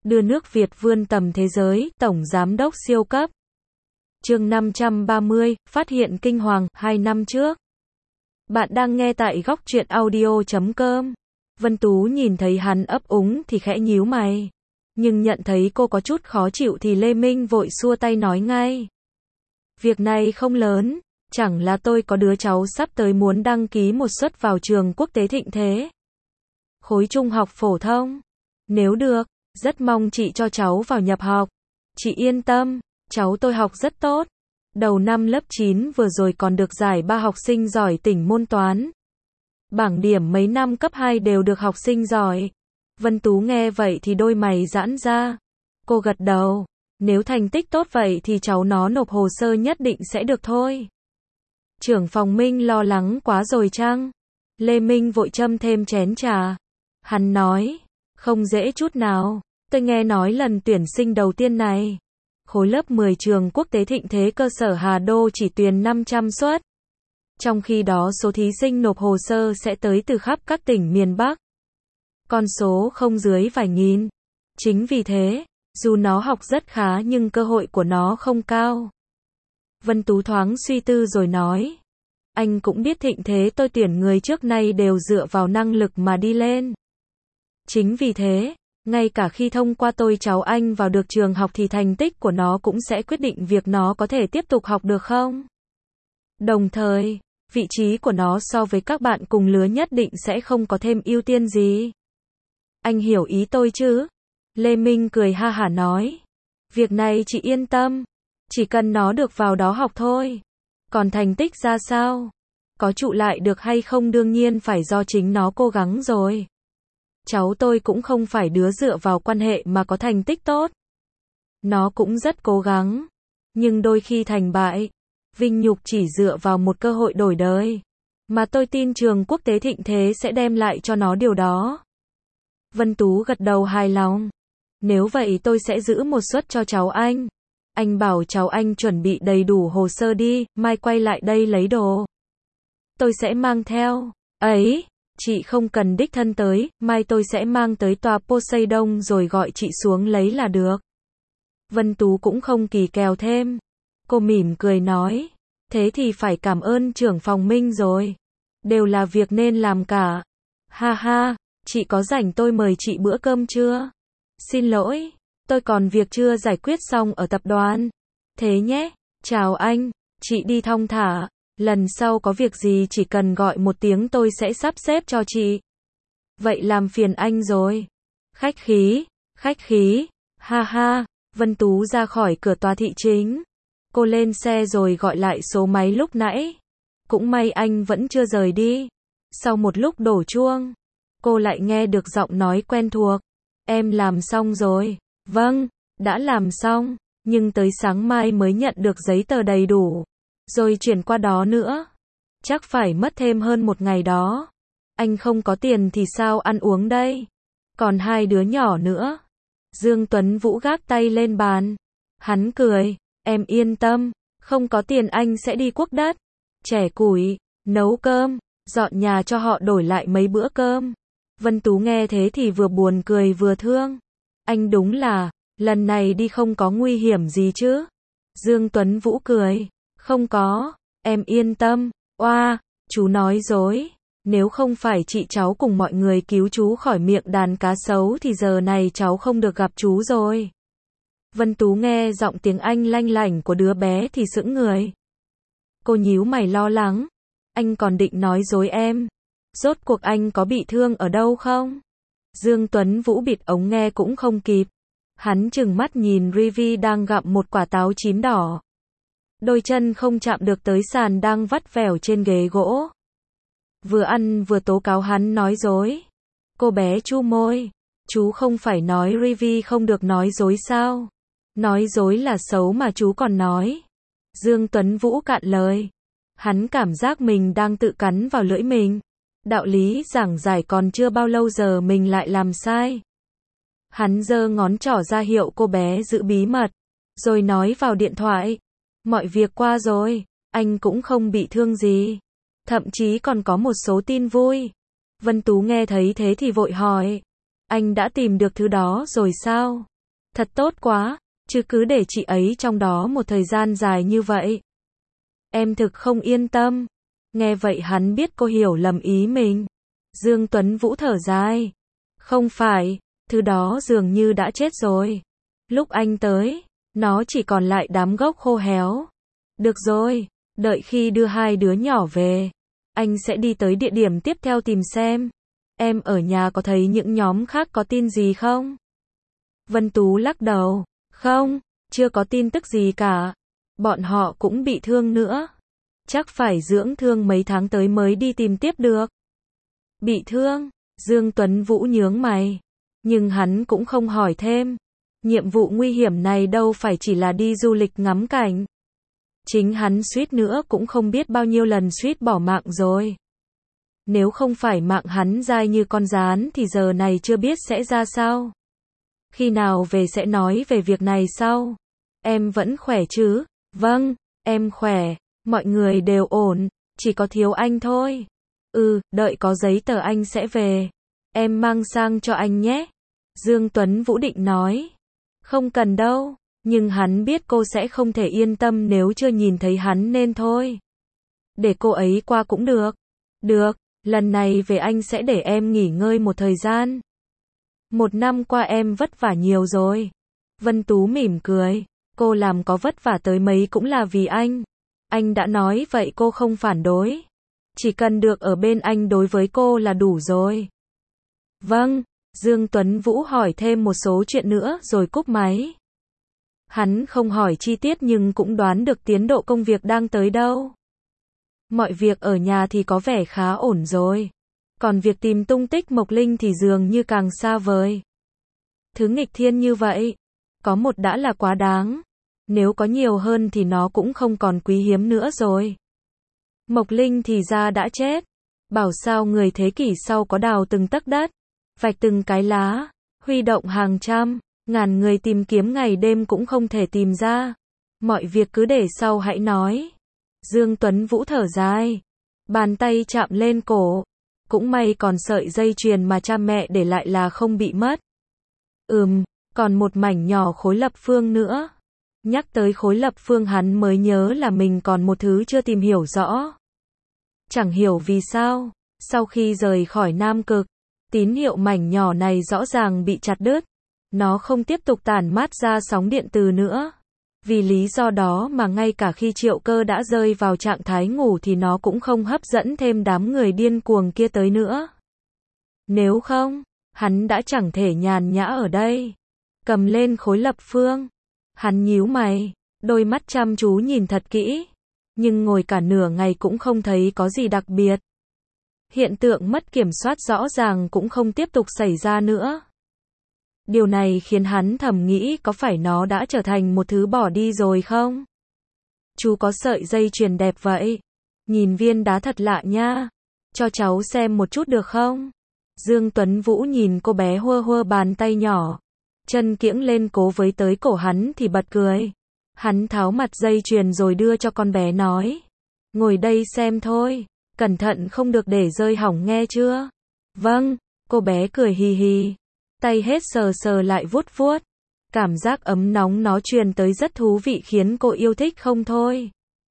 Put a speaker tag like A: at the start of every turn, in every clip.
A: đưa nước Việt vươn tầm thế giới, Tổng Giám đốc siêu cấp. Chương 530, phát hiện kinh hoàng, 2 năm trước. Bạn đang nghe tại góc truyện audio.com. Vân Tú nhìn thấy hắn ấp úng thì khẽ nhíu mày. Nhưng nhận thấy cô có chút khó chịu thì Lê Minh vội xua tay nói ngay. Việc này không lớn, chẳng là tôi có đứa cháu sắp tới muốn đăng ký một suất vào trường quốc tế thịnh thế. Khối trung học phổ thông. Nếu được, rất mong chị cho cháu vào nhập học. Chị yên tâm, cháu tôi học rất tốt. Đầu năm lớp 9 vừa rồi còn được giải 3 học sinh giỏi tỉnh môn toán. Bảng điểm mấy năm cấp 2 đều được học sinh giỏi. Vân Tú nghe vậy thì đôi mày giãn ra. Cô gật đầu. Nếu thành tích tốt vậy thì cháu nó nộp hồ sơ nhất định sẽ được thôi. Trưởng phòng Minh lo lắng quá rồi chăng? Lê Minh vội châm thêm chén trà. Hắn nói, không dễ chút nào. Tôi nghe nói lần tuyển sinh đầu tiên này, khối lớp 10 trường quốc tế thịnh thế cơ sở Hà Đô chỉ tuyển 500 suất. Trong khi đó số thí sinh nộp hồ sơ sẽ tới từ khắp các tỉnh miền Bắc. Con số không dưới vài nghìn. Chính vì thế, dù nó học rất khá nhưng cơ hội của nó không cao. Vân Tú thoáng suy tư rồi nói. Anh cũng biết thịnh thế tôi tuyển người trước nay đều dựa vào năng lực mà đi lên. Chính vì thế, ngay cả khi thông qua tôi cháu anh vào được trường học thì thành tích của nó cũng sẽ quyết định việc nó có thể tiếp tục học được không. Đồng thời, vị trí của nó so với các bạn cùng lứa nhất định sẽ không có thêm ưu tiên gì. Anh hiểu ý tôi chứ? Lê Minh cười ha hả nói. Việc này chị yên tâm. Chỉ cần nó được vào đó học thôi. Còn thành tích ra sao? Có trụ lại được hay không đương nhiên phải do chính nó cố gắng rồi. Cháu tôi cũng không phải đứa dựa vào quan hệ mà có thành tích tốt. Nó cũng rất cố gắng. Nhưng đôi khi thành bại. Vinh nhục chỉ dựa vào một cơ hội đổi đời. Mà tôi tin trường quốc tế thịnh thế sẽ đem lại cho nó điều đó. Vân Tú gật đầu hài lòng. Nếu vậy tôi sẽ giữ một suất cho cháu anh. Anh bảo cháu anh chuẩn bị đầy đủ hồ sơ đi, mai quay lại đây lấy đồ. Tôi sẽ mang theo. Ấy, chị không cần đích thân tới, mai tôi sẽ mang tới tòa Poseidon rồi gọi chị xuống lấy là được. Vân Tú cũng không kỳ kèo thêm. Cô mỉm cười nói. Thế thì phải cảm ơn trưởng phòng Minh rồi. Đều là việc nên làm cả. Ha ha, chị có rảnh tôi mời chị bữa cơm chưa? Xin lỗi, tôi còn việc chưa giải quyết xong ở tập đoàn. Thế nhé, chào anh, chị đi thong thả. Lần sau có việc gì chỉ cần gọi một tiếng tôi sẽ sắp xếp cho chị. Vậy làm phiền anh rồi. Khách khí, ha ha. Vân Tú ra khỏi cửa tòa thị chính. Cô lên xe rồi gọi lại số máy lúc nãy. Cũng may anh vẫn chưa rời đi. Sau một lúc đổ chuông, cô lại nghe được giọng nói quen thuộc. Em làm xong rồi. Vâng, đã làm xong, nhưng tới sáng mai mới nhận được giấy tờ đầy đủ. Rồi chuyển qua đó nữa. Chắc phải mất thêm hơn một ngày đó. Anh không có tiền thì sao ăn uống đây? Còn 2 đứa nhỏ nữa. Dương Tuấn Vũ gác tay lên bàn. Hắn cười. Em yên tâm, không có tiền anh sẽ đi cuốc đất, chẻ củi, nấu cơm, dọn nhà cho họ đổi lại mấy bữa cơm. Vân Tú nghe thế thì vừa buồn cười vừa thương. Anh đúng là, lần này đi không có nguy hiểm gì chứ? Dương Tuấn Vũ cười. Không có, em yên tâm. Oa, chú nói dối. Nếu không phải chị cháu cùng mọi người cứu chú khỏi miệng đàn cá sấu thì giờ này cháu không được gặp chú rồi. Vân Tú nghe giọng tiếng Anh lanh lảnh của đứa bé thì sững người. Cô nhíu mày lo lắng. Anh còn định nói dối em. Rốt cuộc anh có bị thương ở đâu không? Dương Tuấn Vũ bịt ống nghe cũng không kịp. Hắn trừng mắt nhìn Rivi đang gặm một quả táo chín đỏ. Đôi chân không chạm được tới sàn đang vắt vẻo trên ghế gỗ. Vừa ăn vừa tố cáo hắn nói dối. Cô bé chu môi. Chú không phải nói Rivi không được nói dối sao? Nói dối là xấu mà chú còn nói. Dương Tuấn Vũ cạn lời. Hắn cảm giác mình đang tự cắn vào lưỡi mình. Đạo lý giảng giải còn chưa bao lâu giờ mình lại làm sai. Hắn giơ ngón trỏ ra hiệu cô bé giữ bí mật. Rồi nói vào điện thoại. Mọi việc qua rồi, anh cũng không bị thương gì. Thậm chí còn có một số tin vui. Vân Tú nghe thấy thế thì vội hỏi. Anh đã tìm được thứ đó rồi sao? Thật tốt quá, chứ cứ để chị ấy trong đó một thời gian dài như vậy. Em thực không yên tâm. Nghe vậy hắn biết cô hiểu lầm ý mình. Dương Tuấn Vũ thở dài. Không phải, thứ đó dường như đã chết rồi. Lúc anh tới, nó chỉ còn lại đám gốc khô héo. Được rồi, đợi khi đưa hai đứa nhỏ về, anh sẽ đi tới địa điểm tiếp theo tìm xem. Em ở nhà có thấy những nhóm khác có tin gì không? Vân Tú lắc đầu. Không, chưa có tin tức gì cả. Bọn họ cũng bị thương nữa. Chắc phải dưỡng thương mấy tháng tới mới đi tìm tiếp được. Bị thương? Dương Tuấn Vũ nhướng mày. Nhưng hắn cũng không hỏi thêm. Nhiệm vụ nguy hiểm này đâu phải chỉ là đi du lịch ngắm cảnh. Chính hắn suýt nữa cũng không biết bao nhiêu lần suýt bỏ mạng rồi. Nếu không phải mạng hắn dai như con gián thì giờ này chưa biết sẽ ra sao. Khi nào về sẽ nói về việc này sau. Em vẫn khỏe chứ? Vâng, em khỏe, mọi người đều ổn, chỉ có thiếu anh thôi. Đợi có giấy tờ anh sẽ về. Em mang sang cho anh nhé. Dương Tuấn Vũ định nói. Không cần đâu, nhưng hắn biết cô sẽ không thể yên tâm nếu chưa nhìn thấy hắn nên thôi. Để cô ấy qua cũng được. Được, lần này về anh sẽ để em nghỉ ngơi một thời gian. 1 năm qua em vất vả nhiều rồi. Vân Tú mỉm cười. Cô làm có vất vả tới mấy cũng là vì anh. Anh đã nói vậy cô không phản đối. Chỉ cần được ở bên anh đối với cô là đủ rồi. Vâng, Dương Tuấn Vũ hỏi thêm một số chuyện nữa rồi cúp máy. Hắn không hỏi chi tiết nhưng cũng đoán được tiến độ công việc đang tới đâu. Mọi việc ở nhà thì có vẻ khá ổn rồi. Còn việc tìm tung tích Mộc Linh thì dường như càng xa vời. Thứ nghịch thiên như vậy, có một đã là quá đáng. Nếu có nhiều hơn thì nó cũng không còn quý hiếm nữa rồi. Mộc Linh thì ra đã chết. Bảo sao người thế kỷ sau có đào từng tấc đất, vạch từng cái lá, huy động hàng trăm, ngàn người tìm kiếm ngày đêm cũng không thể tìm ra. Mọi việc cứ để sau hãy nói. Dương Tuấn Vũ thở dài. Bàn tay chạm lên cổ. Cũng may còn sợi dây chuyền mà cha mẹ để lại là không bị mất. Còn một mảnh nhỏ khối lập phương nữa. Nhắc tới khối lập phương hắn mới nhớ là mình còn một thứ chưa tìm hiểu rõ. Chẳng hiểu vì sao, sau khi rời khỏi Nam Cực, tín hiệu mảnh nhỏ này rõ ràng bị chặt đứt. Nó không tiếp tục tản mát ra sóng điện từ nữa. Vì lý do đó mà ngay cả khi Triệu Cơ đã rơi vào trạng thái ngủ thì nó cũng không hấp dẫn thêm đám người điên cuồng kia tới nữa. Nếu không, hắn đã chẳng thể nhàn nhã ở đây. Cầm lên khối lập phương. Hắn nhíu mày, đôi mắt chăm chú nhìn thật kỹ. Nhưng ngồi cả nửa ngày cũng không thấy có gì đặc biệt. Hiện tượng mất kiểm soát rõ ràng cũng không tiếp tục xảy ra nữa. Điều này khiến hắn thầm nghĩ có phải nó đã trở thành một thứ bỏ đi rồi không? Chú có sợi dây chuyền đẹp vậy. Nhìn viên đá thật lạ nha. Cho cháu xem một chút được không? Dương Tuấn Vũ nhìn cô bé hua hua bàn tay nhỏ. Chân kiễng lên cố với tới cổ hắn thì bật cười. Hắn tháo mặt dây chuyền rồi đưa cho con bé nói. Ngồi đây xem thôi. Cẩn thận không được để rơi hỏng nghe chưa? Vâng, cô bé cười hì hì. Tay hết sờ sờ lại vuốt vuốt. Cảm giác ấm nóng nó truyền tới rất thú vị khiến cô yêu thích không thôi.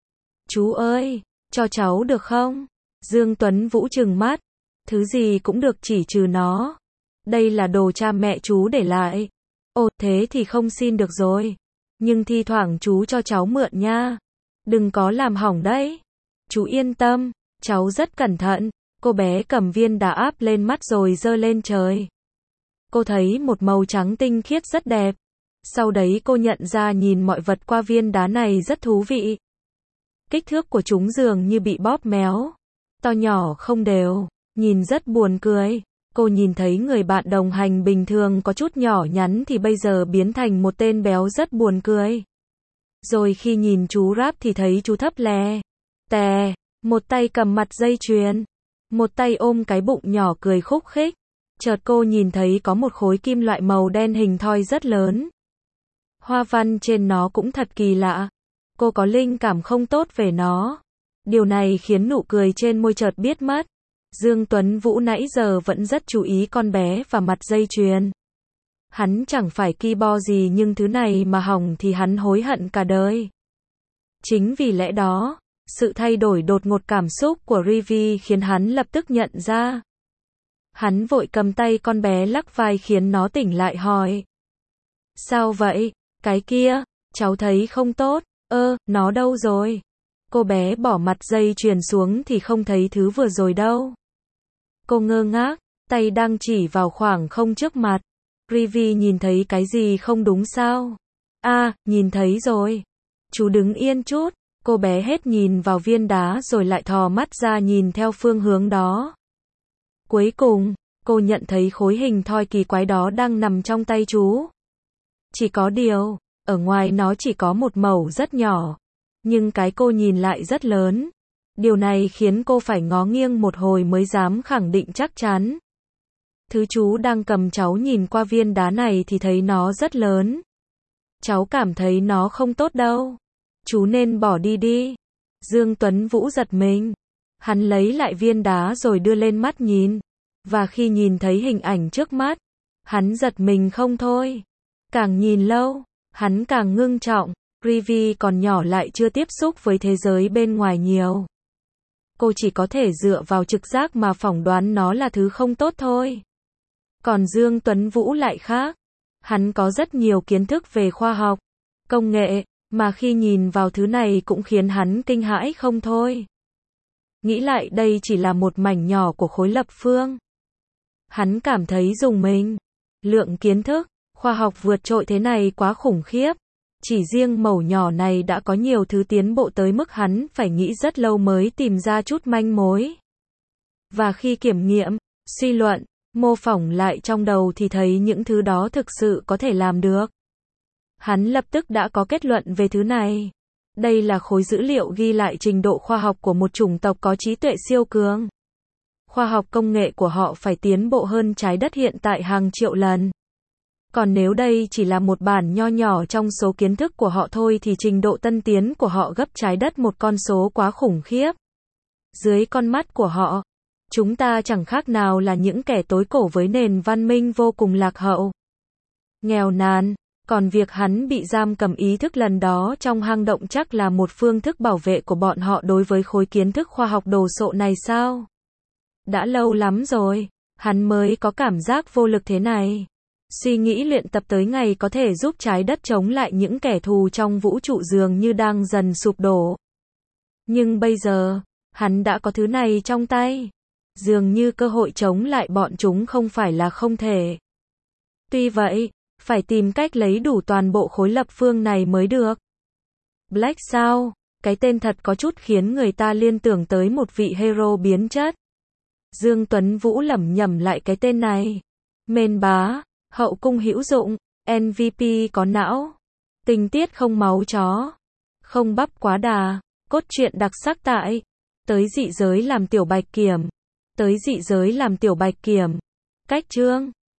A: Chú ơi, cho cháu được không? Dương Tuấn Vũ trừng mắt. Thứ gì cũng được chỉ trừ nó. Đây là đồ cha mẹ chú để lại. Ồ, thế thì không xin được rồi. Nhưng thi thoảng chú cho cháu mượn nha. Đừng có làm hỏng đấy. Chú yên tâm, cháu rất cẩn thận. Cô bé cầm viên đá áp lên mắt rồi giơ lên trời. Cô thấy một màu trắng tinh khiết rất đẹp. Sau đấy cô nhận ra nhìn mọi vật qua viên đá này rất thú vị. Kích thước của chúng dường như bị bóp méo. To nhỏ không đều, nhìn rất buồn cười. Cô nhìn thấy người bạn đồng hành bình thường có chút nhỏ nhắn thì bây giờ biến thành một tên béo rất buồn cười. Rồi khi nhìn chú rap thì thấy chú thấp lè tè, một tay cầm mặt dây chuyền, một tay ôm cái bụng nhỏ cười khúc khích. Chợt cô nhìn thấy có một khối kim loại màu đen hình thoi rất lớn. Hoa văn trên nó cũng thật kỳ lạ. Cô có linh cảm không tốt về nó. Điều này khiến nụ cười trên môi chợt biết mất. Dương Tuấn Vũ nãy giờ vẫn rất chú ý con bé và mặt dây chuyền. Hắn chẳng phải keyboard gì nhưng thứ này mà hỏng thì hắn hối hận cả đời. Chính vì lẽ đó, sự thay đổi đột ngột cảm xúc của Rivi khiến hắn lập tức nhận ra. Hắn vội cầm tay con bé lắc vai khiến nó tỉnh lại hỏi. Sao vậy? Cái kia, cháu thấy không tốt. Nó đâu rồi? Cô bé bỏ mặt dây chuyền xuống thì không thấy thứ vừa rồi đâu. Cô ngơ ngác, tay đang chỉ vào khoảng không trước mặt. Rivi nhìn thấy cái gì không đúng sao? Nhìn thấy rồi. Chú đứng yên chút. Cô bé hết nhìn vào viên đá rồi lại thò mắt ra nhìn theo phương hướng đó. Cuối cùng, cô nhận thấy khối hình thoi kỳ quái đó đang nằm trong tay chú. Chỉ có điều, ở ngoài nó chỉ có một mẩu rất nhỏ. Nhưng cái cô nhìn lại rất lớn. Điều này khiến cô phải ngó nghiêng một hồi mới dám khẳng định chắc chắn. Thứ chú đang cầm cháu nhìn qua viên đá này thì thấy nó rất lớn. Cháu cảm thấy nó không tốt đâu. Chú nên bỏ đi. Dương Tuấn Vũ giật mình. Hắn lấy lại viên đá rồi đưa lên mắt nhìn. Và khi nhìn thấy hình ảnh trước mắt, hắn giật mình không thôi. Càng nhìn lâu, hắn càng ngưng trọng. Rivi còn nhỏ lại chưa tiếp xúc với thế giới bên ngoài nhiều. Cô chỉ có thể dựa vào trực giác mà phỏng đoán nó là thứ không tốt thôi. Còn Dương Tuấn Vũ lại khác. Hắn có rất nhiều kiến thức về khoa học, công nghệ, mà khi nhìn vào thứ này cũng khiến hắn kinh hãi không thôi. Nghĩ lại đây chỉ là một mảnh nhỏ của khối lập phương. Hắn cảm thấy rùng mình. Lượng kiến thức, khoa học vượt trội thế này quá khủng khiếp. Chỉ riêng mẩu nhỏ này đã có nhiều thứ tiến bộ tới mức hắn phải nghĩ rất lâu mới tìm ra chút manh mối. Và khi kiểm nghiệm, suy luận, mô phỏng lại trong đầu thì thấy những thứ đó thực sự có thể làm được. Hắn lập tức đã có kết luận về thứ này. Đây là khối dữ liệu ghi lại trình độ khoa học của một chủng tộc có trí tuệ siêu cường. Khoa học công nghệ của họ phải tiến bộ hơn trái đất hiện tại hàng triệu lần. Còn nếu đây chỉ là một bản nho nhỏ trong số kiến thức của họ thôi thì trình độ tân tiến của họ gấp trái đất một con số quá khủng khiếp. Dưới con mắt của họ, chúng ta chẳng khác nào là những kẻ tối cổ với nền văn minh vô cùng lạc hậu, nghèo nàn. Còn việc hắn bị giam cầm ý thức lần đó trong hang động chắc là một phương thức bảo vệ của bọn họ đối với khối kiến thức khoa học đồ sộ này sao? Đã lâu lắm rồi, hắn mới có cảm giác vô lực thế này. Suy nghĩ luyện tập tới ngày có thể giúp trái đất chống lại những kẻ thù trong vũ trụ dường như đang dần sụp đổ. Nhưng bây giờ, hắn đã có thứ này trong tay. Dường như cơ hội chống lại bọn chúng không phải là không thể. Tuy vậy, phải tìm cách lấy đủ toàn bộ khối lập phương này mới được. Black sao? Cái tên thật có chút khiến người ta liên tưởng tới một vị hero biến chất. Dương Tuấn Vũ lẩm nhẩm lại cái tên này. Mên bá, hậu cung hữu dụng, MVP có não, tình tiết không máu chó, không bắp quá đà, cốt truyện đặc sắc tại Tới dị giới làm tiểu bạch kiểm. Tới dị giới làm tiểu bạch kiểm. Cách chương